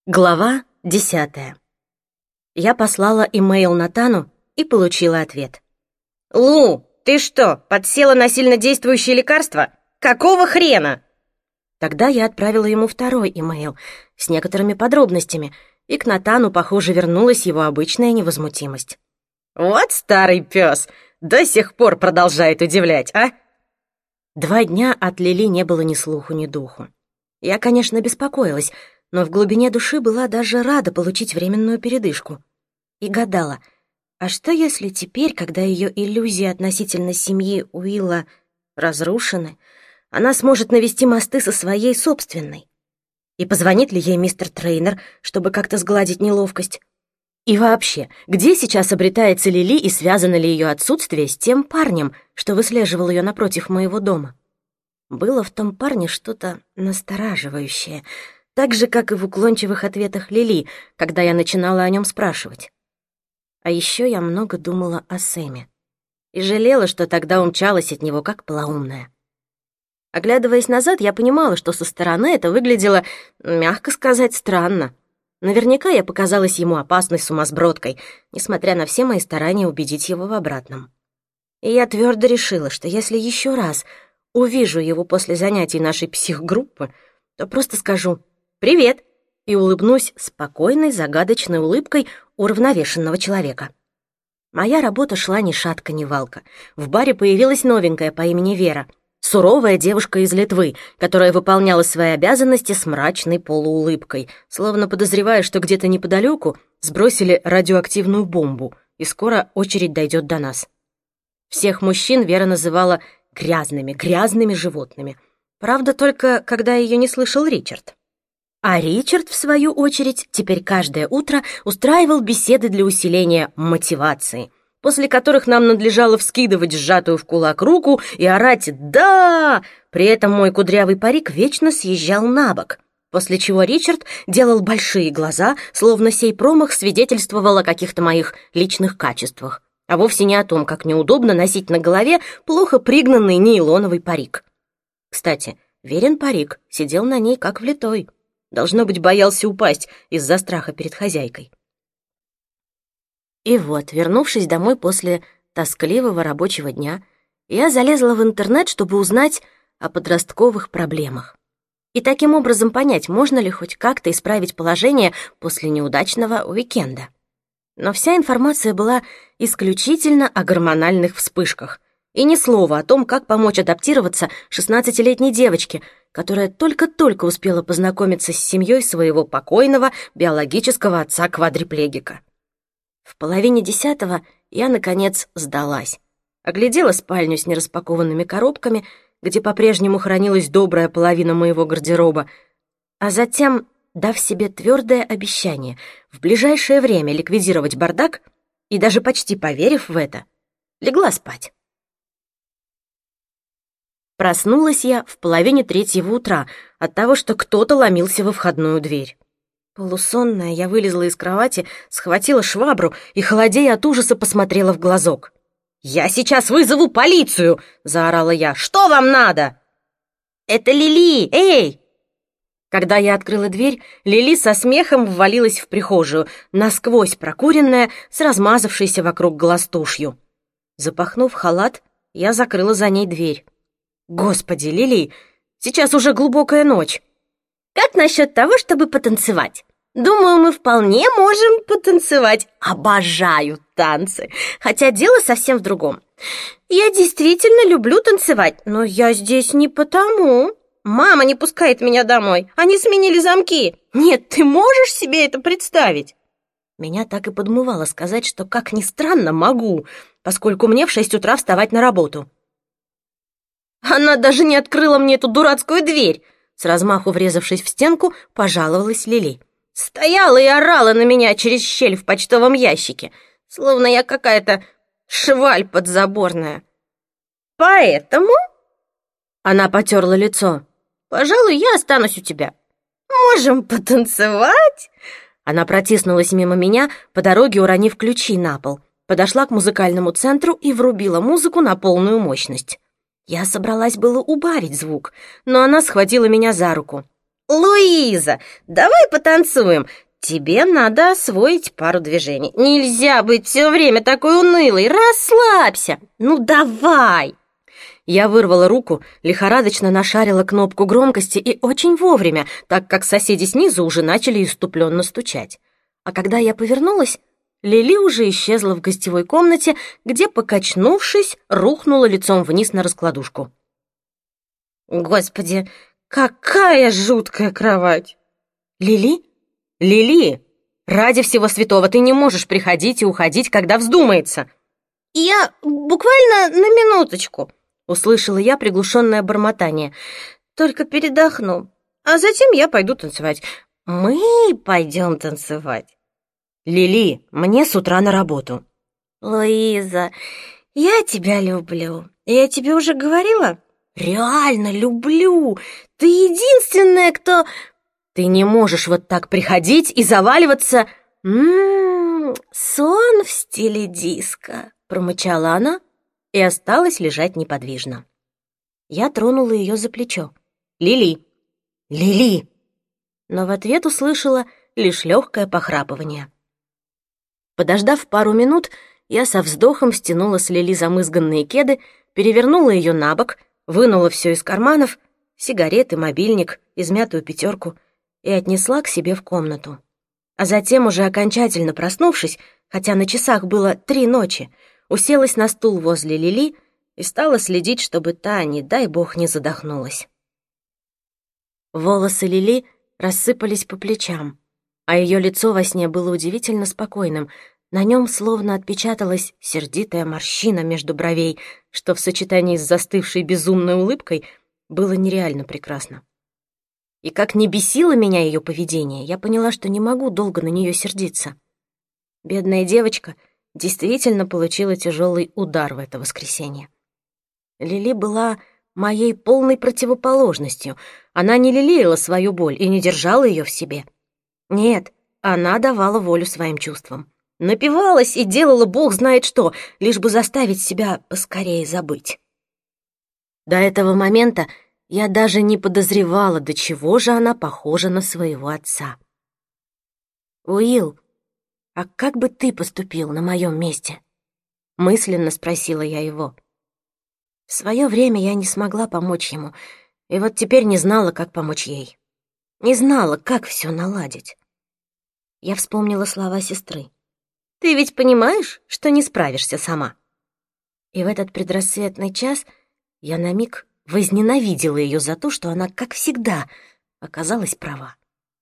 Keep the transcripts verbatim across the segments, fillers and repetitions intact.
Глава десятая. Я послала имейл Натану и получила ответ. «Лу, ты что, подсела на сильнодействующие лекарства? Какого хрена?» Тогда я отправила ему второй имейл с некоторыми подробностями, и к Натану, похоже, вернулась его обычная невозмутимость. «Вот старый пес, до сих пор продолжает удивлять, а?» Два дня от Лили не было ни слуху, ни духу. Я, конечно, беспокоилась, но в глубине души была даже рада получить временную передышку. И гадала, а что если теперь, когда ее иллюзии относительно семьи Уилла разрушены, она сможет навести мосты со своей собственной? И позвонит ли ей мистер Трейнер, чтобы как-то сгладить неловкость? И вообще, где сейчас обретается Лили и связано ли ее отсутствие с тем парнем, что выслеживал ее напротив моего дома? Было в том парне что-то настораживающее, так же, как и в уклончивых ответах Лили, когда я начинала о нем спрашивать. А еще я много думала о Сэме и жалела, что тогда умчалась от него как полоумная. Оглядываясь назад, я понимала, что со стороны это выглядело, мягко сказать, странно. Наверняка я показалась ему опасной сумасбродкой, несмотря на все мои старания убедить его в обратном. И я твердо решила, что если еще раз увижу его после занятий нашей психгруппы, то просто скажу «Привет!» и улыбнусь спокойной, загадочной улыбкой уравновешенного человека. Моя работа шла ни шатка, ни валка. В баре появилась новенькая по имени Вера, суровая девушка из Литвы, которая выполняла свои обязанности с мрачной полуулыбкой, словно подозревая, что где-то неподалеку сбросили радиоактивную бомбу, и скоро очередь дойдет до нас. Всех мужчин Вера называла грязными, грязными животными. Правда, только когда ее не слышал Ричард. А Ричард, в свою очередь, теперь каждое утро устраивал беседы для усиления мотивации, после которых нам надлежало вскидывать сжатую в кулак руку и орать «Да!». При этом мой кудрявый парик вечно съезжал на бок, после чего Ричард делал большие глаза, словно сей промах свидетельствовал о каких-то моих личных качествах, а вовсе не о том, как неудобно носить на голове плохо пригнанный нейлоновый парик. Кстати, Верин парик сидел на ней как влитой. Должно быть, боялся упасть из-за страха перед хозяйкой. И вот, вернувшись домой после тоскливого рабочего дня, я залезла в интернет, чтобы узнать о подростковых проблемах. И таким образом понять, можно ли хоть как-то исправить положение после неудачного уикенда. Но вся информация была исключительно о гормональных вспышках, и ни слова о том, как помочь адаптироваться шестнадцатилетней девочке, которая только-только успела познакомиться с семьей своего покойного биологического отца-квадриплегика. В половине десятого я, наконец, сдалась. Оглядела спальню с нераспакованными коробками, где по-прежнему хранилась добрая половина моего гардероба, а затем, дав себе твердое обещание в ближайшее время ликвидировать бардак и даже почти поверив в это, легла спать. Проснулась я в половине третьего утра от того, что кто-то ломился во входную дверь. Полусонная, я вылезла из кровати, схватила швабру и, холодея от ужаса, посмотрела в глазок. «Я сейчас вызову полицию!» — заорала я. «Что вам надо?» «Это Лили! Эй!» Когда я открыла дверь, Лили со смехом ввалилась в прихожую, насквозь прокуренная, с размазавшейся вокруг глаз тушью. Запахнув халат, я закрыла за ней дверь. «Господи, Лили, сейчас уже глубокая ночь. «Как насчет того, чтобы потанцевать? Думаю, мы вполне можем потанцевать. Обожаю танцы. Хотя дело совсем в другом. Я действительно люблю танцевать, но я здесь не потому. Мама не пускает меня домой. Они сменили замки. Нет, ты можешь себе это представить?» Меня так и подмывало сказать, что, как ни странно, могу, поскольку мне в шесть утра вставать на работу. «Она даже не открыла мне эту дурацкую дверь!» С размаху врезавшись в стенку, пожаловалась Лили. «Стояла и орала на меня через щель в почтовом ящике, словно я какая-то шваль подзаборная. Поэтому...» Она потерла лицо. «Пожалуй, я останусь у тебя. Можем потанцевать?» Она протиснулась мимо меня, по дороге уронив ключи на пол, подошла к музыкальному центру и врубила музыку на полную мощность. Я собралась было убавить звук, но она схватила меня за руку. Луиза, давай потанцуем. Тебе надо освоить пару движений. Нельзя быть все время такой унылой. Расслабься. Ну давай. Я вырвала руку, лихорадочно нашарила кнопку громкости и очень вовремя, так как соседи снизу уже начали иступленно стучать. А когда я повернулась, Лили уже исчезла в гостевой комнате, где, покачнувшись, рухнула лицом вниз на раскладушку. Господи, какая жуткая кровать! Лили? Лили! Ради всего святого, ты не можешь приходить и уходить, когда вздумается. Я буквально на минуточку. Услышала я приглушенное бормотание. Только передохну, а затем я пойду танцевать. Мы пойдем танцевать. Лили, мне с утра на работу. Луиза, я тебя люблю. Я тебе уже говорила? Реально люблю. Ты единственная, кто... Ты не можешь вот так приходить и заваливаться. Ммм, сон в стиле диско, промычала она и осталась лежать неподвижно. Я тронула ее за плечо. «Лили! Лили!» Но в ответ услышала лишь легкое похрапывание. Подождав пару минут, я со вздохом стянула с Лили замызганные кеды, перевернула ее на бок, вынула все из карманов, сигареты, мобильник, измятую пятерку, и отнесла к себе в комнату. А затем, уже окончательно проснувшись, хотя на часах было три ночи, уселась на стул возле Лили и стала следить, чтобы та, не дай бог, не задохнулась. Волосы Лили рассыпались по плечам, а ее лицо во сне было удивительно спокойным. На нем словно отпечаталась сердитая морщина между бровей, что в сочетании с застывшей безумной улыбкой было нереально прекрасно. И как не бесило меня ее поведение, я поняла, что не могу долго на нее сердиться. Бедная девочка действительно получила тяжелый удар в это воскресенье. Лили была моей полной противоположностью. Она не лелеяла свою боль и не держала ее в себе. Нет, она давала волю своим чувствам. Напивалась и делала бог знает что, лишь бы заставить себя поскорее забыть. До этого момента я даже не подозревала, до чего же она похожа на своего отца. «Уилл, а как бы ты поступил на моем месте?» — мысленно спросила я его. В свое время я не смогла помочь ему, и вот теперь не знала, как помочь ей. Не знала, как все наладить. Я вспомнила слова сестры. «Ты ведь понимаешь, что не справишься сама?» И в этот предрассветный час я на миг возненавидела ее за то, что она, как всегда, оказалась права.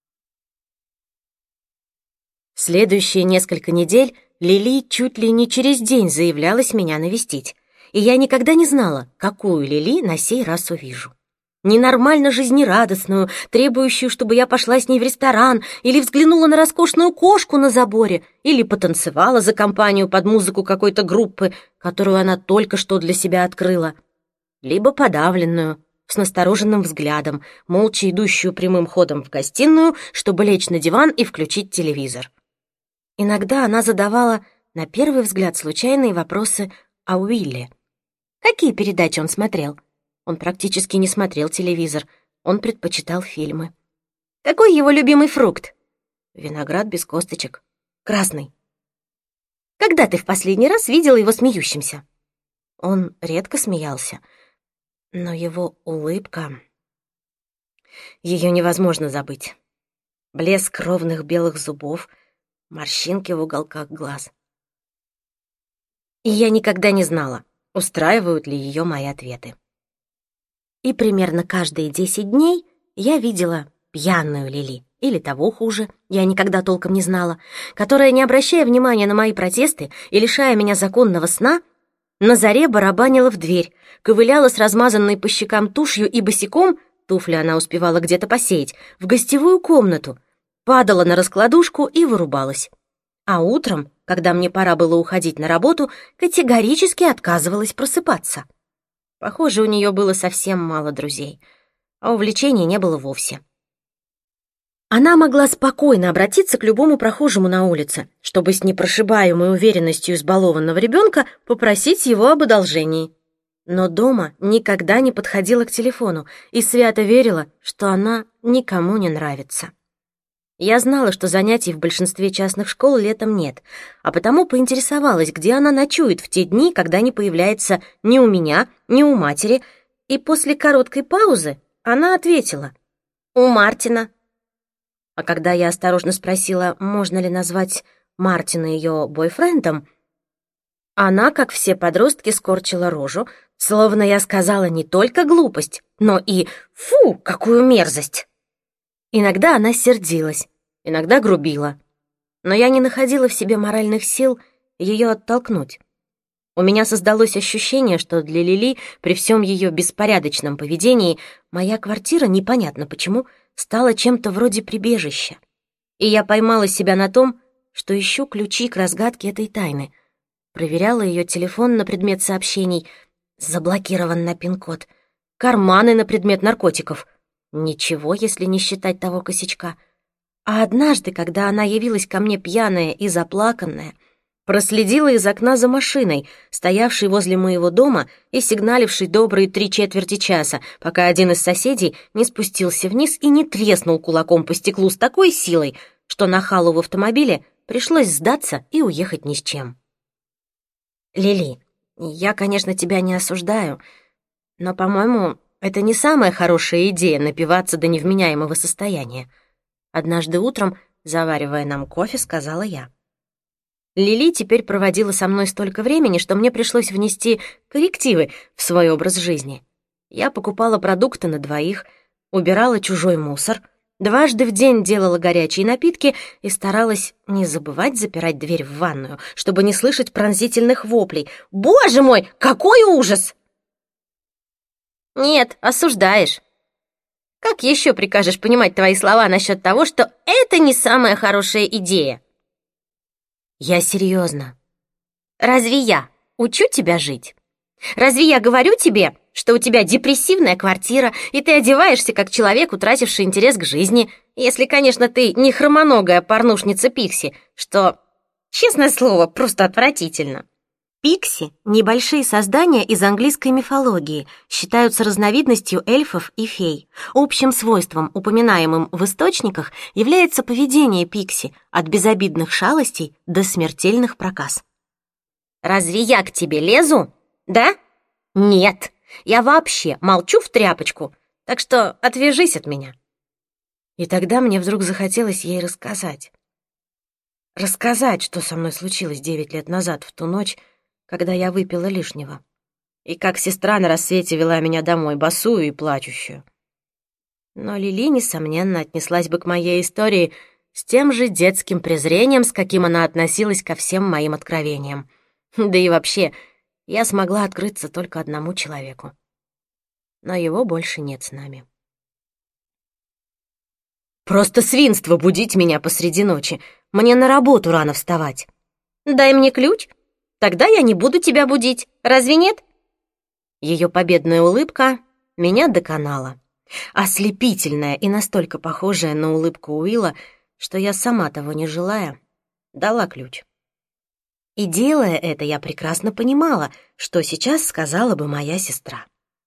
Следующие несколько недель Лили чуть ли не через день заявлялась меня навестить, и я никогда не знала, какую Лили на сей раз увижу. Ненормально жизнерадостную, требующую, чтобы я пошла с ней в ресторан, или взглянула на роскошную кошку на заборе, или потанцевала за компанию под музыку какой-то группы, которую она только что для себя открыла, либо подавленную, с настороженным взглядом, молча идущую прямым ходом в гостиную, чтобы лечь на диван и включить телевизор. Иногда она задавала, на первый взгляд, случайные вопросы о Уилле. Какие передачи он смотрел? Он практически не смотрел телевизор, он предпочитал фильмы. Какой его любимый фрукт? Виноград без косточек. Красный. Когда ты в последний раз видела его смеющимся? Он редко смеялся, но его улыбка... Ее невозможно забыть. Блеск ровных белых зубов, морщинки в уголках глаз. И я никогда не знала, устраивают ли ее мои ответы. И примерно каждые десять дней я видела пьяную Лили, или того хуже, я никогда толком не знала, которая, не обращая внимания на мои протесты и лишая меня законного сна, на заре барабанила в дверь, ковыляла с размазанной по щекам тушью и босиком, туфли она успевала где-то посеять, в гостевую комнату, падала на раскладушку и вырубалась. А утром, когда мне пора было уходить на работу, категорически отказывалась просыпаться. Похоже, у нее было совсем мало друзей, а увлечений не было вовсе. Она могла спокойно обратиться к любому прохожему на улице, чтобы с непрошибаемой уверенностью избалованного ребенка попросить его об одолжении. Но дома никогда не подходила к телефону и свято верила, что она никому не нравится. Я знала, что занятий в большинстве частных школ летом нет, а потому поинтересовалась, где она ночует в те дни, когда не появляется ни у меня, ни у матери, и после короткой паузы она ответила: «У Мартина». А когда я осторожно спросила, можно ли назвать Мартина ее бойфрендом, она, как все подростки, скорчила рожу, словно я сказала не только глупость, но и «фу, какую мерзость». Иногда она сердилась, иногда грубила, но я не находила в себе моральных сил ее оттолкнуть. У меня создалось ощущение, что для Лили, при всем ее беспорядочном поведении, моя квартира, непонятно почему, стала чем-то вроде прибежища. И я поймала себя на том, что ищу ключи к разгадке этой тайны. Проверяла ее телефон на предмет сообщений, заблокирован на пин-код, карманы на предмет наркотиков. Ничего, если не считать того косячка. А однажды, когда она явилась ко мне пьяная и заплаканная, проследила из окна за машиной, стоявшей возле моего дома и сигналившей добрые три четверти часа, пока один из соседей не спустился вниз и не треснул кулаком по стеклу с такой силой, что нахалу в автомобиле пришлось сдаться и уехать ни с чем. «Лили, я, конечно, тебя не осуждаю, но, по-моему, это не самая хорошая идея напиваться до невменяемого состояния», однажды утром, заваривая нам кофе, сказала я. Лили теперь проводила со мной столько времени, что мне пришлось внести коррективы в свой образ жизни. Я покупала продукты на двоих, убирала чужой мусор, дважды в день делала горячие напитки и старалась не забывать запирать дверь в ванную, чтобы не слышать пронзительных воплей. «Боже мой, какой ужас!» «Нет, осуждаешь. Как еще прикажешь понимать твои слова насчет того, что это не самая хорошая идея?» «Я серьезно. Разве я учу тебя жить? Разве я говорю тебе, что у тебя депрессивная квартира, и ты одеваешься как человек, утративший интерес к жизни, если, конечно, ты не хромоногая порнушница Пикси, что, честное слово, просто отвратительно?» Пикси — небольшие создания из английской мифологии, считаются разновидностью эльфов и фей. Общим свойством, упоминаемым в источниках, является поведение пикси от безобидных шалостей до смертельных проказ. «Разве я к тебе лезу? Да? Нет, я вообще молчу в тряпочку, так что отвяжись от меня». И тогда мне вдруг захотелось ей рассказать. Рассказать, что со мной случилось девять лет назад, в ту ночь, когда я выпила лишнего, и как сестра на рассвете вела меня домой, босую и плачущую. Но Лили, несомненно, отнеслась бы к моей истории с тем же детским презрением, с каким она относилась ко всем моим откровениям. Да и вообще, я смогла открыться только одному человеку. Но его больше нет с нами. «Просто свинство будить меня посреди ночи. Мне на работу рано вставать». «Дай мне ключ. Тогда я не буду тебя будить. Разве нет?» Ее победная улыбка меня доконала. Ослепительная и настолько похожая на улыбку Уилла, что я, сама того не желая, дала ключ. И делая это, я прекрасно понимала, что сейчас сказала бы моя сестра.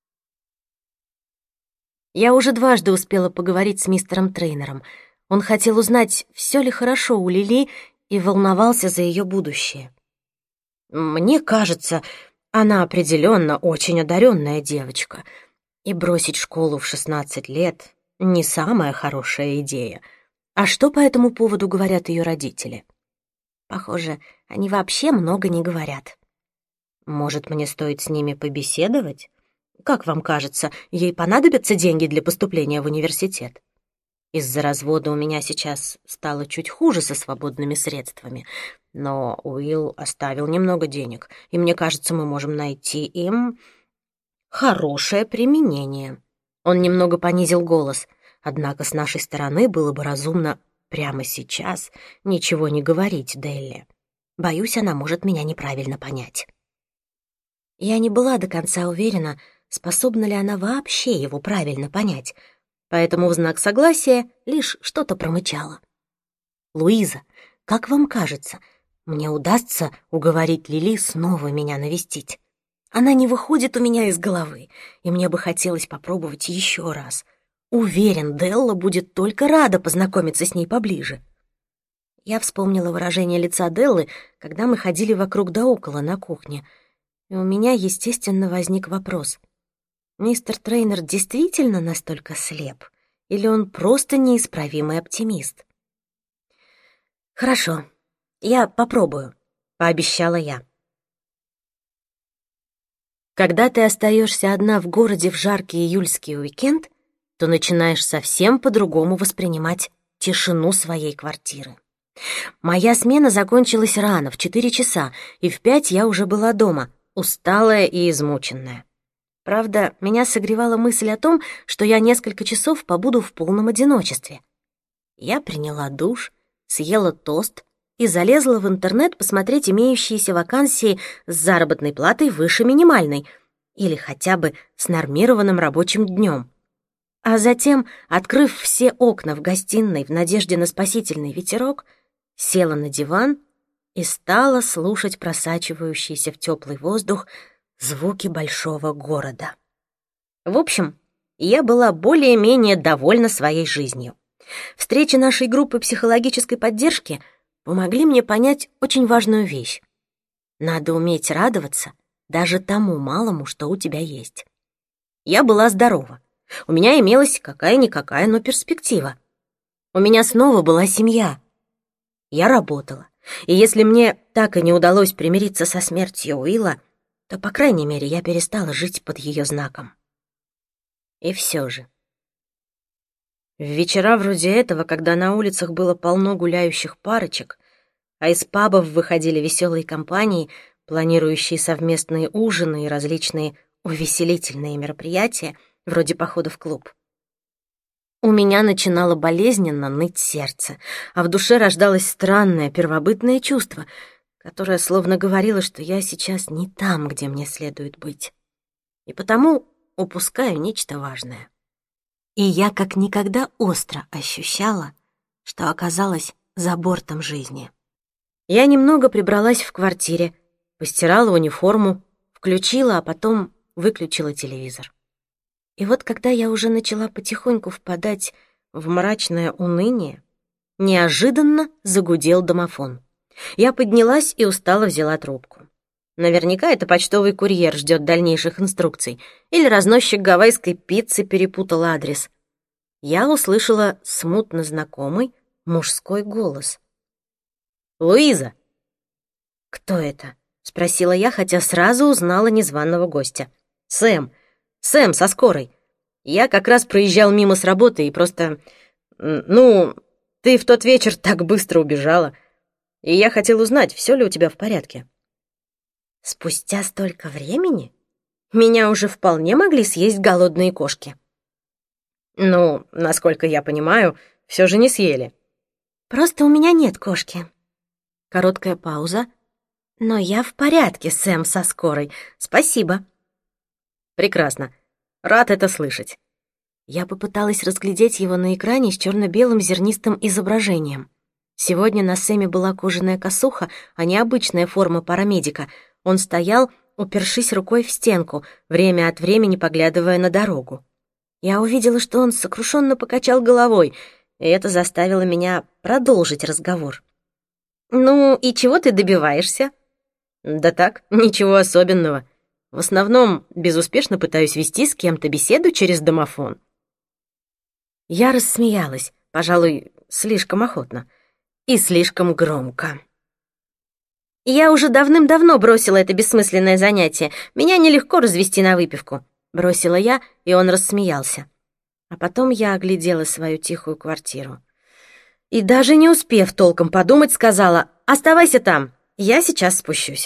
Я уже дважды успела поговорить с мистером Трейнером. Он хотел узнать, все ли хорошо у Лили, и волновался за ее будущее. «Мне кажется, она определенно очень одаренная девочка, и бросить школу в шестнадцать лет — не самая хорошая идея. А что по этому поводу говорят ее родители?» «Похоже, они вообще много не говорят». «Может, мне стоит с ними побеседовать? Как вам кажется, ей понадобятся деньги для поступления в университет? Из-за развода у меня сейчас стало чуть хуже со свободными средствами, но Уилл оставил немного денег, и мне кажется, мы можем найти им хорошее применение». Он немного понизил голос, однако с нашей стороны было бы разумно прямо сейчас ничего не говорить Делли. Боюсь, она может меня неправильно понять. Я не была до конца уверена, способна ли она вообще его правильно понять, поэтому в знак согласия лишь что-то промычала. «Луиза, как вам кажется, мне удастся уговорить Лили снова меня навестить? Она не выходит у меня из головы, и мне бы хотелось попробовать еще раз. Уверен, Делла будет только рада познакомиться с ней поближе. Я вспомнила выражение лица Деллы, когда мы ходили вокруг да около на кухне, и у меня, естественно, возник вопрос. Мистер Трейнер действительно настолько слеп? Или он просто неисправимый оптимист? «Хорошо, я попробую», — пообещала я. Когда ты остаешься одна в городе в жаркий июльский уикенд, то начинаешь совсем по-другому воспринимать тишину своей квартиры. Моя смена закончилась рано, в четыре часа, и в пять я уже была дома, усталая и измученная. Правда, меня согревала мысль о том, что я несколько часов побуду в полном одиночестве. Я приняла душ, съела тост и залезла в интернет посмотреть имеющиеся вакансии с заработной платой выше минимальной или хотя бы с нормированным рабочим днем. А затем, открыв все окна в гостиной в надежде на спасительный ветерок, села на диван и стала слушать просачивающиеся в теплый воздух звуки большого города. В общем, я была более-менее довольна своей жизнью. Встречи нашей группы психологической поддержки помогли мне понять очень важную вещь. Надо уметь радоваться даже тому малому, что у тебя есть. Я была здорова. У меня имелась какая-никакая, но перспектива. У меня снова была семья. Я работала. И если мне так и не удалось примириться со смертью Уилла, то, по крайней мере, я перестала жить под ее знаком. И все же. В вечера вроде этого, когда на улицах было полно гуляющих парочек, а из пабов выходили веселые компании, планирующие совместные ужины и различные увеселительные мероприятия, вроде похода в клуб, у меня начинало болезненно ныть сердце, а в душе рождалось странное первобытное чувство, которое словно говорило, что я сейчас не там, где мне следует быть, и потому упускаю нечто важное. И я как никогда остро ощущала, что оказалась за бортом жизни. Я немного прибралась в квартире, постирала униформу, включила, а потом выключила телевизор. И вот когда я уже начала потихоньку впадать в мрачное уныние, неожиданно загудел домофон. Я поднялась и устало взяла трубку. Наверняка это почтовый курьер ждет дальнейших инструкций, или разносчик гавайской пиццы перепутал адрес. Я услышала смутно знакомый мужской голос. «Луиза!» «Кто это?» — спросила я, хотя сразу узнала незваного гостя. «Сэм! Сэм со скорой! Я как раз проезжал мимо с работы и просто... Ну, ты в тот вечер так быстро убежала, и я хотел узнать, все ли у тебя в порядке». Спустя столько времени? Меня уже вполне могли съесть голодные кошки. Ну, насколько я понимаю, все же не съели. Просто у меня нет кошки. Короткая пауза. Но я в порядке, Сэм со скорой. Спасибо. Прекрасно. Рад это слышать. Я попыталась разглядеть его на экране с черно-белым зернистым изображением. Сегодня на Сэме была кожаная косуха, а не обычная форма парамедика. Он стоял, упершись рукой в стенку, время от времени поглядывая на дорогу. Я увидела, что он сокрушенно покачал головой, и это заставило меня продолжить разговор. «Ну, и чего ты добиваешься?» «Да так, ничего особенного. В основном безуспешно пытаюсь вести с кем-то беседу через домофон». Я рассмеялась, пожалуй, слишком охотно и слишком громко. «Я уже давным-давно бросила это бессмысленное занятие. Меня нелегко развести на выпивку», — бросила я, и он рассмеялся. А потом я оглядела свою тихую квартиру. И даже не успев толком подумать, сказала: «Оставайся там, я сейчас спущусь».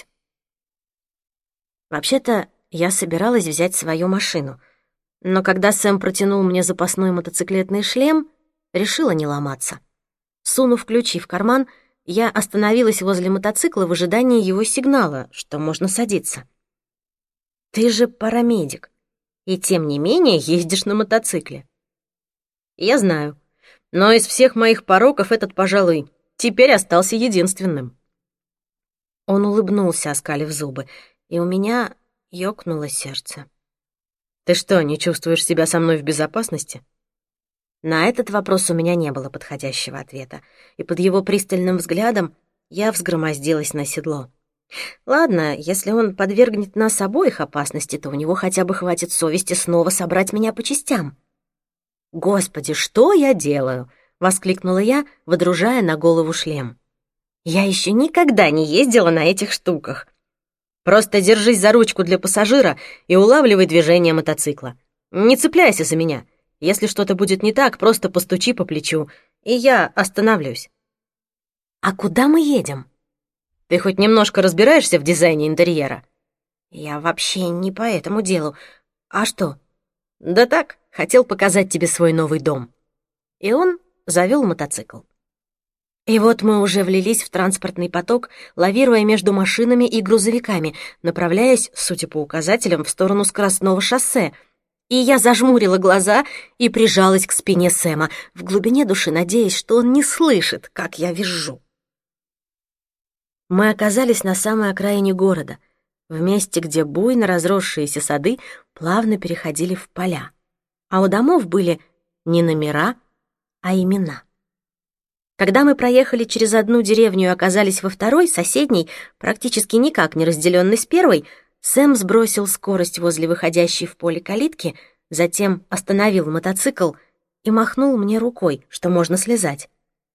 Вообще-то, я собиралась взять свою машину, но когда Сэм протянул мне запасной мотоциклетный шлем, решила не ломаться. Сунув ключи в карман, я остановилась возле мотоцикла в ожидании его сигнала, что можно садиться. «Ты же парамедик, и тем не менее ездишь на мотоцикле». «Я знаю, но из всех моих пороков этот, пожалуй, теперь остался единственным». Он улыбнулся, оскалив зубы, и у меня ёкнуло сердце. «Ты что, не чувствуешь себя со мной в безопасности?» На этот вопрос у меня не было подходящего ответа, и под его пристальным взглядом я взгромоздилась на седло. Ладно, если он подвергнет нас обоих опасности, то у него хотя бы хватит совести снова собрать меня по частям. «Господи, что я делаю?» — воскликнула я, водружая на голову шлем. «Я еще никогда не ездила на этих штуках. Просто держись за ручку для пассажира и улавливай движение мотоцикла. Не цепляйся за меня. Если что-то будет не так, просто постучи по плечу, и я остановлюсь». «А куда мы едем?» «Ты хоть немножко разбираешься в дизайне интерьера?» «Я вообще не по этому делу. А что?» «Да так, хотел показать тебе свой новый дом». И он завел мотоцикл. И вот мы уже влились в транспортный поток, лавируя между машинами и грузовиками, направляясь, судя по указателям, в сторону скоростного шоссе. И я зажмурила глаза и прижалась к спине Сэма, в глубине души надеясь, что он не слышит, как я визжу. Мы оказались на самой окраине города, в месте, где буйно разросшиеся сады плавно переходили в поля, а у домов были не номера, а имена. Когда мы проехали через одну деревню и оказались во второй, соседней, практически никак не разделенной с первой, Сэм сбросил скорость возле выходящей в поле калитки, затем остановил мотоцикл и махнул мне рукой, что можно слезать.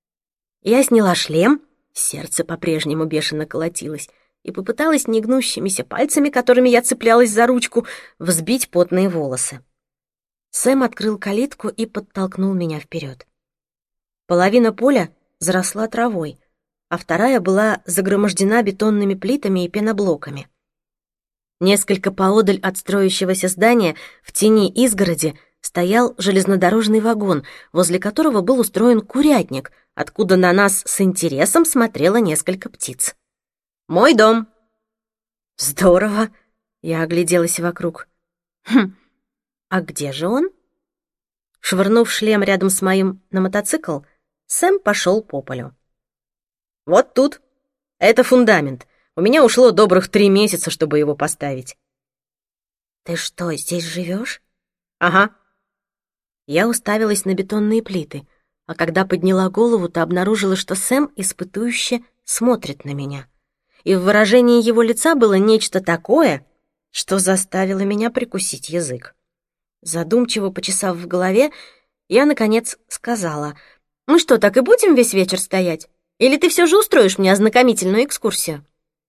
Я сняла шлем, сердце по-прежнему бешено колотилось, и попыталась негнущимися пальцами, которыми я цеплялась за ручку, взбить потные волосы. Сэм открыл калитку и подтолкнул меня вперед. Половина поля заросла травой, а вторая была загромождена бетонными плитами и пеноблоками. Несколько поодаль от строящегося здания, в тени изгороди, стоял железнодорожный вагон, возле которого был устроен курятник, откуда на нас с интересом смотрело несколько птиц. «Мой дом!» «Здорово!» — я огляделась вокруг. «Хм, а где же он?» Швырнув шлем рядом с моим на мотоцикл, Сэм пошел по полю. «Вот тут. Это фундамент. У меня ушло добрых три месяца, чтобы его поставить». «Ты что, здесь живешь?» «Ага». Я уставилась на бетонные плиты, а когда подняла голову, то обнаружила, что Сэм испытующе смотрит на меня. И в выражении его лица было нечто такое, что заставило меня прикусить язык. Задумчиво почесав в голове, я, наконец, сказала: «Мы что, так и будем весь вечер стоять? Или ты все же устроишь мне ознакомительную экскурсию?»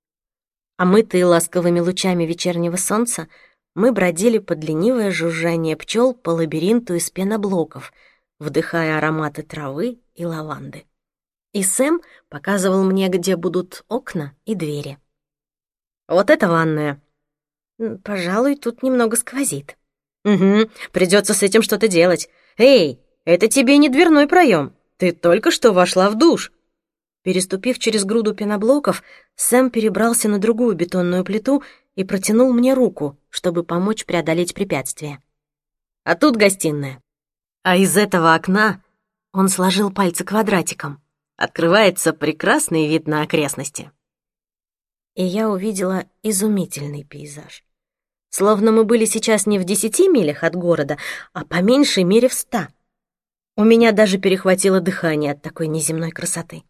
Омытые ласковыми лучами вечернего солнца, мы бродили под ленивое жужжание пчел по лабиринту из пеноблоков, вдыхая ароматы травы и лаванды. И Сэм показывал мне, где будут окна и двери. «Вот это ванная». «Пожалуй, тут немного сквозит». «Угу, придется с этим что-то делать. Эй, это тебе не дверной проем. Ты только что вошла в душ». Переступив через груду пеноблоков, Сэм перебрался на другую бетонную плиту и протянул мне руку, чтобы помочь преодолеть препятствие. «А тут гостиная. А из этого окна...» — он сложил пальцы квадратиком. «Открывается прекрасный вид на окрестности». И я увидела изумительный пейзаж. Словно мы были сейчас не в десяти милях от города, а по меньшей мере в ста. У меня даже перехватило дыхание от такой неземной красоты.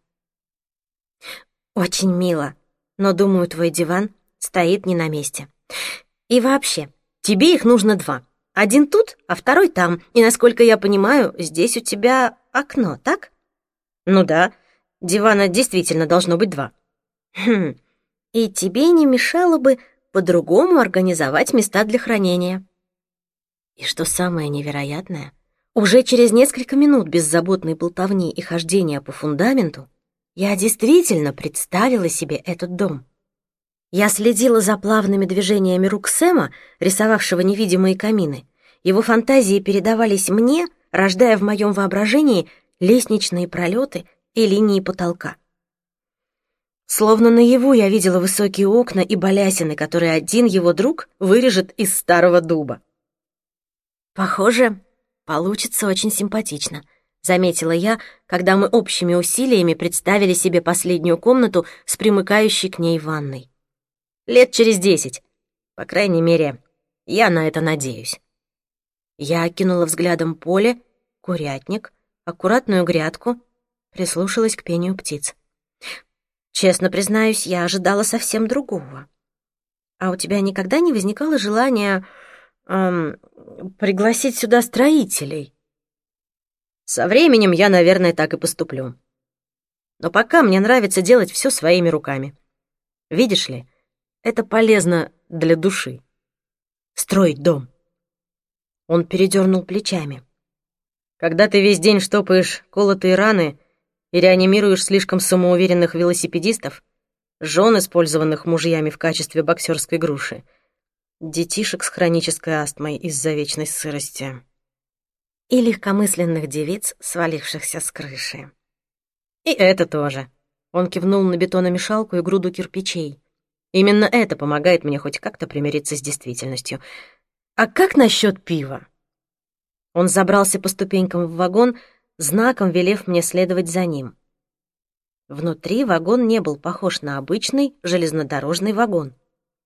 «Очень мило, но, думаю, твой диван стоит не на месте. И вообще, тебе их нужно два. Один тут, а второй там. И, насколько я понимаю, здесь у тебя окно, так?» «Ну да, дивана действительно должно быть два». «Хм, и тебе не мешало бы по-другому организовать места для хранения». И что самое невероятное, уже через несколько минут беззаботной болтовни и хождения по фундаменту я действительно представила себе этот дом. Я следила за плавными движениями рук Сэма, рисовавшего невидимые камины. Его фантазии передавались мне, рождая в моем воображении лестничные пролеты и линии потолка. Словно наяву я видела высокие окна и балясины, которые один его друг вырежет из старого дуба. «Похоже, получится очень симпатично», — заметила я, когда мы общими усилиями представили себе последнюю комнату с примыкающей к ней ванной. «Лет через десять. По крайней мере, я на это надеюсь». Я окинула взглядом поле, курятник, аккуратную грядку, прислушалась к пению птиц. Честно признаюсь, я ожидала совсем другого. А у тебя никогда не возникало желания эм, пригласить сюда строителей? Со временем я, наверное, так и поступлю. Но пока мне нравится делать все своими руками. Видишь ли, это полезно для души. Строить дом. Он передернул плечами. Когда ты весь день штопаешь колотые раны и реанимируешь слишком самоуверенных велосипедистов, жен, использованных мужьями в качестве боксерской груши, детишек с хронической астмой из-за вечной сырости и легкомысленных девиц, свалившихся с крыши. И это тоже. Он кивнул на бетономешалку и груду кирпичей. Именно это помогает мне хоть как-то примириться с действительностью. А как насчет пива? Он забрался по ступенькам в вагон, знаком велев мне следовать за ним. Внутри вагон не был похож на обычный железнодорожный вагон.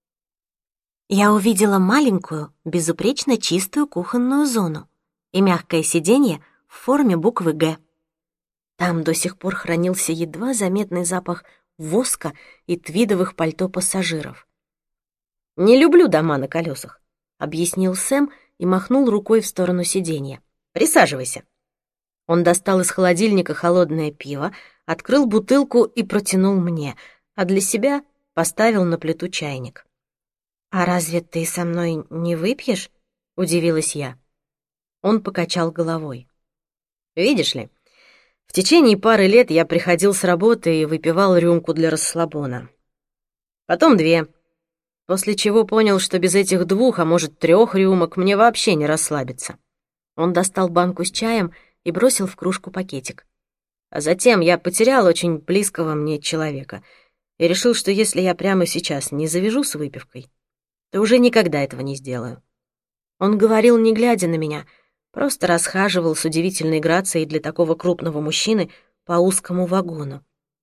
Я увидела маленькую, безупречно чистую кухонную зону и мягкое сиденье в форме буквы «Г». Там до сих пор хранился едва заметный запах воска и твидовых пальто пассажиров. «Не люблю дома на колесах», — объяснил Сэм и махнул рукой в сторону сиденья. «Присаживайся». Он достал из холодильника холодное пиво, открыл бутылку и протянул мне, а для себя поставил на плиту чайник. «А разве ты со мной не выпьешь?» — удивилась я. Он покачал головой. «Видишь ли, в течение пары лет я приходил с работы и выпивал рюмку для расслабона. Потом две, после чего понял, что без этих двух, а может, трех рюмок мне вообще не расслабиться». Он достал банку с чаем и бросил в кружку пакетик. А затем я потерял очень близкого мне человека и решил, что если я прямо сейчас не завяжу с выпивкой, то уже никогда этого не сделаю. Он говорил, не глядя на меня, просто расхаживал с удивительной грацией для такого крупного мужчины по узкому вагону.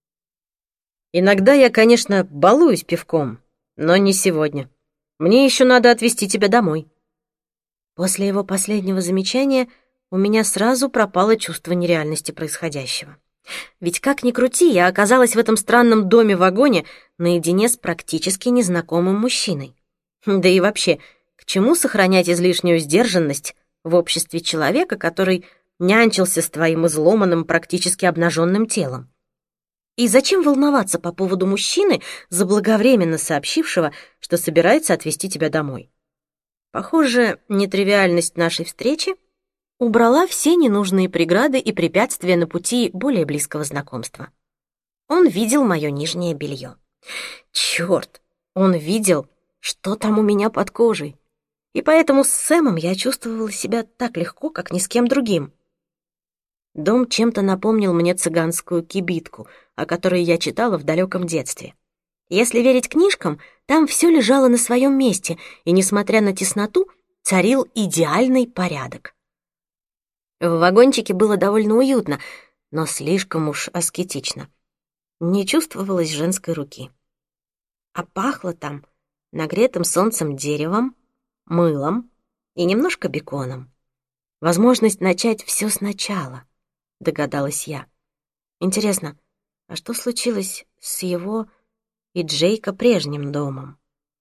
«Иногда я, конечно, балуюсь пивком, но не сегодня. Мне еще надо отвезти тебя домой». После его последнего замечания у меня сразу пропало чувство нереальности происходящего. Ведь как ни крути, я оказалась в этом странном доме-вагоне наедине с практически незнакомым мужчиной. Да и вообще, к чему сохранять излишнюю сдержанность в обществе человека, который нянчился с твоим изломанным, практически обнаженным телом? И зачем волноваться по поводу мужчины, заблаговременно сообщившего, что собирается отвезти тебя домой? Похоже, нетривиальность нашей встречи убрала все ненужные преграды и препятствия на пути более близкого знакомства. Он видел мое нижнее белье. Черт, он видел, что там у меня под кожей. И поэтому с Сэмом я чувствовала себя так легко, как ни с кем другим. Дом чем-то напомнил мне цыганскую кибитку, о которой я читала в далеком детстве. Если верить книжкам, там все лежало на своем месте, и, несмотря на тесноту, царил идеальный порядок. В вагончике было довольно уютно, но слишком уж аскетично. Не чувствовалось женской руки. А пахло там нагретым солнцем деревом, мылом и немножко беконом. Возможность начать все сначала, догадалась я. Интересно, а что случилось с его и Джейка прежним домом?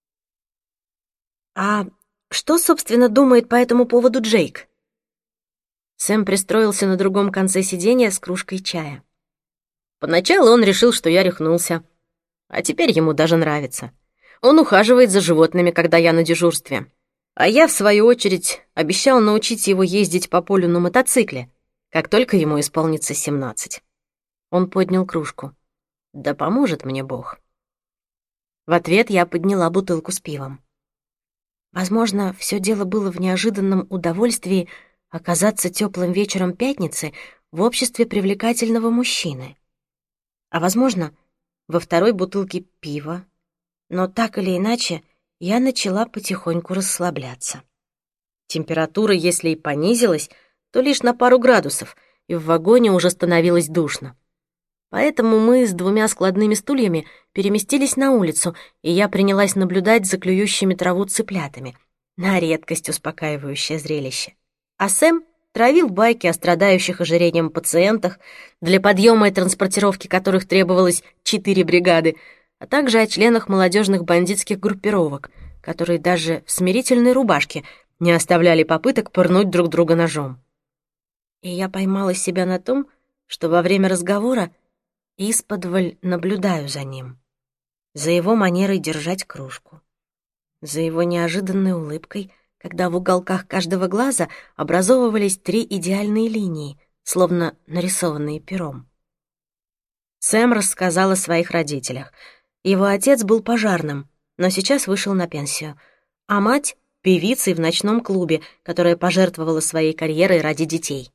А что, собственно, думает по этому поводу Джейк? Сэм пристроился на другом конце сиденья с кружкой чая. Поначалу он решил, что я рехнулся, а теперь ему даже нравится. Он ухаживает за животными, когда я на дежурстве. А я, в свою очередь, обещал научить его ездить по полю на мотоцикле, как только ему исполнится семнадцать. Он поднял кружку. Да поможет мне Бог. В ответ я подняла бутылку с пивом. Возможно, все дело было в неожиданном удовольствии оказаться теплым вечером пятницы в обществе привлекательного мужчины. А возможно, во второй бутылке пива. Но так или иначе, я начала потихоньку расслабляться. Температура, если и понизилась, то лишь на пару градусов, и в вагоне уже становилось душно. Поэтому мы с двумя складными стульями переместились на улицу, и я принялась наблюдать за клюющими траву цыплятами. На редкость успокаивающее зрелище. А Сэм травил байки о страдающих ожирением пациентах, для подъема и транспортировки которых требовалось четыре бригады, а также о членах молодежных бандитских группировок, которые даже в смирительной рубашке не оставляли попыток пырнуть друг друга ножом. И я поймала себя на том, что во время разговора исподволь наблюдаю за ним, за его манерой держать кружку, за его неожиданной улыбкой, когда в уголках каждого глаза образовывались три идеальные линии, словно нарисованные пером. Сэм рассказал о своих родителях. Его отец был пожарным, но сейчас вышел на пенсию, а мать — певицей в ночном клубе, которая пожертвовала своей карьерой ради детей.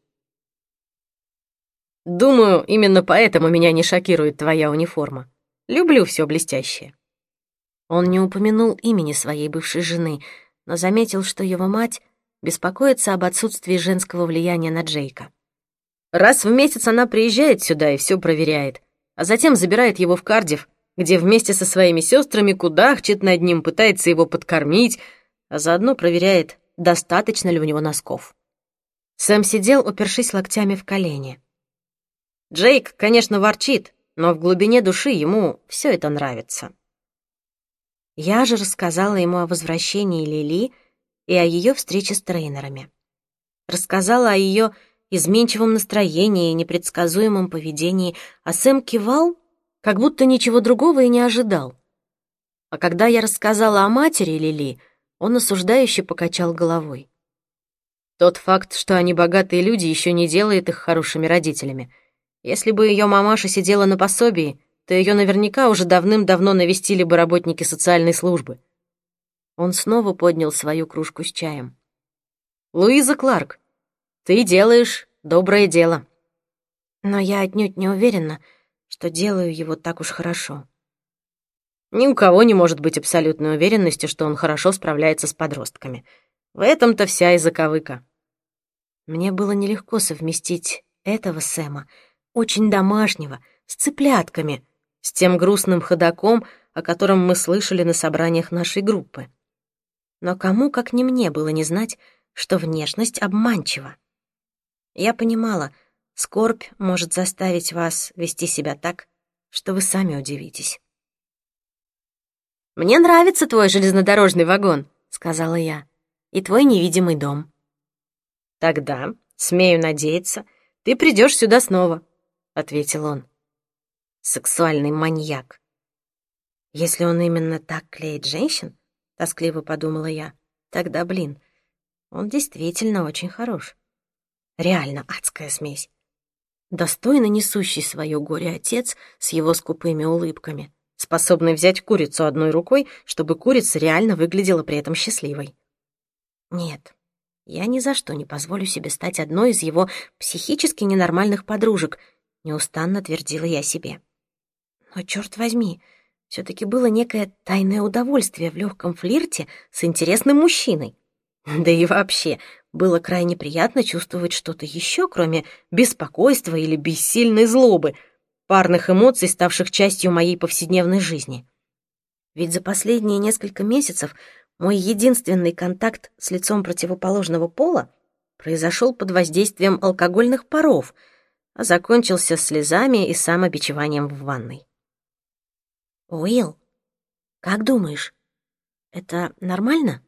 «Думаю, именно поэтому меня не шокирует твоя униформа. Люблю все блестящее». Он не упомянул имени своей бывшей жены, но заметил, что его мать беспокоится об отсутствии женского влияния на Джейка. Раз в месяц она приезжает сюда и все проверяет, а затем забирает его в Кардифф, где вместе со своими сестрами кудахчет над ним, пытается его подкормить, а заодно проверяет, достаточно ли у него носков. Сэм сидел, упершись локтями в колени. Джейк, конечно, ворчит, но в глубине души ему все это нравится. Я же рассказала ему о возвращении Лили и о ее встрече с трейнерами. Рассказала о ее изменчивом настроении и непредсказуемом поведении, а Сэм кивал, как будто ничего другого и не ожидал. А когда я рассказала о матери Лили, он осуждающе покачал головой. Тот факт, что они богатые люди, еще не делает их хорошими родителями. Если бы ее мамаша сидела на пособии, то ее наверняка уже давным-давно навестили бы работники социальной службы. Он снова поднял свою кружку с чаем. «Луиза Кларк, ты делаешь доброе дело». Но я отнюдь не уверена, что делаю его так уж хорошо. Ни у кого не может быть абсолютной уверенности, что он хорошо справляется с подростками. В этом-то вся и заковыка. Мне было нелегко совместить этого Сэма, очень домашнего, с цыплятками, с тем грустным ходоком, о котором мы слышали на собраниях нашей группы. Но кому, как не мне, было не знать, что внешность обманчива. Я понимала, скорбь может заставить вас вести себя так, что вы сами удивитесь. «Мне нравится твой железнодорожный вагон», — сказала я, — «и твой невидимый дом». «Тогда, смею надеяться, ты придешь сюда снова», — ответил он. Сексуальный маньяк. Если он именно так клеит женщин, тоскливо подумала я, тогда, блин, он действительно очень хорош. Реально адская смесь. Достойно несущий свое горе отец с его скупыми улыбками, способный взять курицу одной рукой, чтобы курица реально выглядела при этом счастливой. Нет, я ни за что не позволю себе стать одной из его психически ненормальных подружек, неустанно твердила я себе. Но, черт возьми, все-таки было некое тайное удовольствие в легком флирте с интересным мужчиной. Да и вообще, было крайне приятно чувствовать что-то еще, кроме беспокойства или бессильной злобы, парных эмоций, ставших частью моей повседневной жизни. Ведь за последние несколько месяцев мой единственный контакт с лицом противоположного пола произошел под воздействием алкогольных паров, а закончился слезами и самобичеванием в ванной. «Уилл, как думаешь, это нормально?»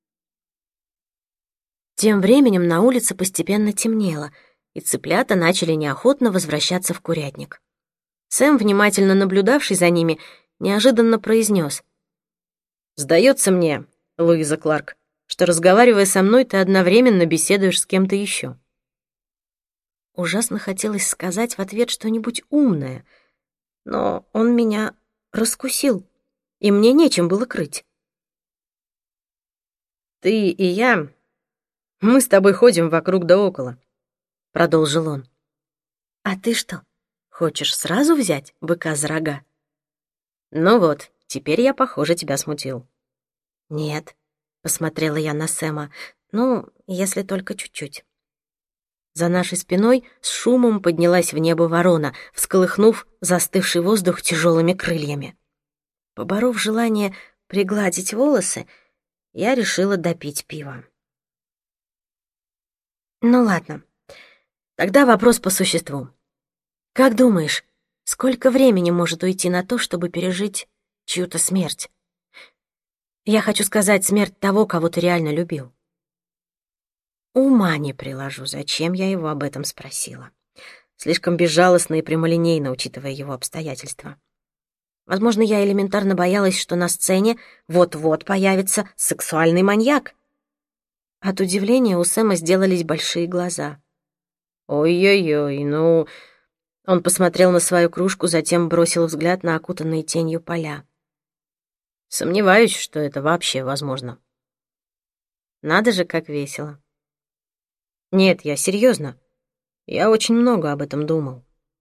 Тем временем на улице постепенно темнело, и цыплята начали неохотно возвращаться в курятник. Сэм, внимательно наблюдавший за ними, неожиданно произнес: «Сдается мне, Луиза Кларк, что, разговаривая со мной, ты одновременно беседуешь с кем-то еще». Ужасно хотелось сказать в ответ что-нибудь умное, но он меня раскусил, и мне нечем было крыть. «Ты и я, мы с тобой ходим вокруг да около», — продолжил он. «А ты что, хочешь сразу взять быка за рога?» «Ну вот, теперь я, похоже, тебя смутил». «Нет», — посмотрела я на Сэма, — «ну, если только чуть-чуть». За нашей спиной с шумом поднялась в небо ворона, всколыхнув застывший воздух тяжелыми крыльями. Поборов желание пригладить волосы, я решила допить пиво. «Ну ладно, Тогда вопрос по существу. Как думаешь, сколько времени может уйти на то, чтобы пережить чью-то смерть? Я хочу сказать, смерть того, кого ты реально любил. Ума не приложу, зачем я его об этом спросила. Слишком безжалостно и прямолинейно, учитывая его обстоятельства. Возможно, я элементарно боялась, что на сцене вот-вот появится сексуальный маньяк. От удивления у Сэма сделались большие глаза. «Ой-ой-ой, ну...» Он посмотрел на свою кружку, затем бросил взгляд на окутанные тенью поля. «Сомневаюсь, что это вообще возможно». «Надо же, как весело». «Нет, я серьезно. Я очень много об этом думал.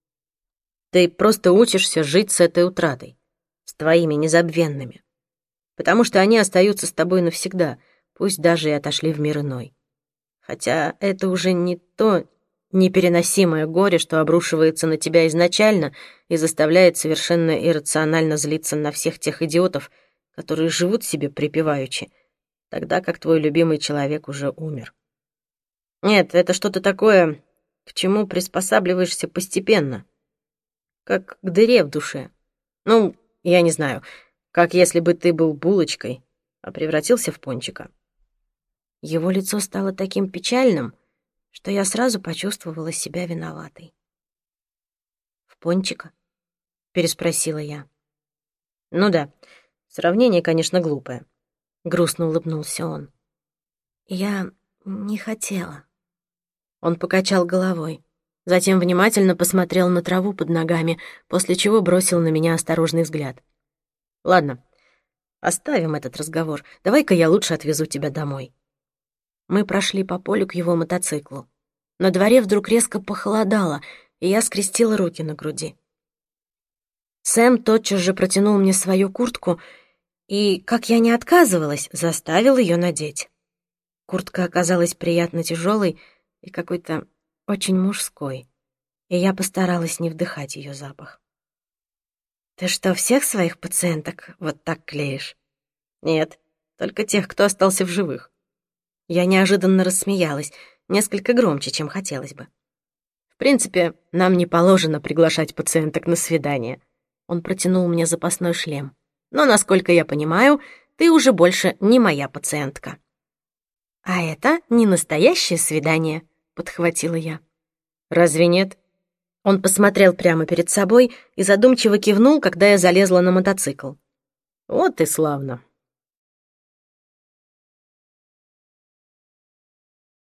Ты просто учишься жить с этой утратой, с твоими незабвенными, потому что они остаются с тобой навсегда, пусть даже и отошли в мир иной. Хотя это уже не то непереносимое горе, что обрушивается на тебя изначально и заставляет совершенно иррационально злиться на всех тех идиотов, которые живут себе припеваючи, тогда как твой любимый человек уже умер. Нет, это что-то такое, к чему приспосабливаешься постепенно, как к дыре в душе. Ну, я не знаю, как если бы ты был булочкой, а превратился в пончика». Его лицо стало таким печальным, что я сразу почувствовала себя виноватой. «В пончика?» — переспросила я. «Ну да, сравнение, конечно, глупое», — грустно улыбнулся он. «Я не хотела». Он покачал головой, затем внимательно посмотрел на траву под ногами, после чего бросил на меня осторожный взгляд. «Ладно, оставим этот разговор. Давай-ка я лучше отвезу тебя домой». Мы прошли по полю к его мотоциклу. На дворе вдруг резко похолодало, и я скрестила руки на груди. Сэм тотчас же протянул мне свою куртку и, как я не отказывалась, заставил ее надеть. Куртка оказалась приятно тяжелой и какой-то очень мужской, и я постаралась не вдыхать ее запах. «Ты что, всех своих пациенток вот так клеишь?» «Нет, только тех, кто остался в живых». Я неожиданно рассмеялась, несколько громче, чем хотелось бы. «В принципе, нам не положено приглашать пациенток на свидание». Он протянул мне запасной шлем. «Но, насколько я понимаю, ты уже больше не моя пациентка». «А это не настоящее свидание», — подхватила я. «Разве нет?» Он посмотрел прямо перед собой и задумчиво кивнул, когда я залезла на мотоцикл. «Вот и славно.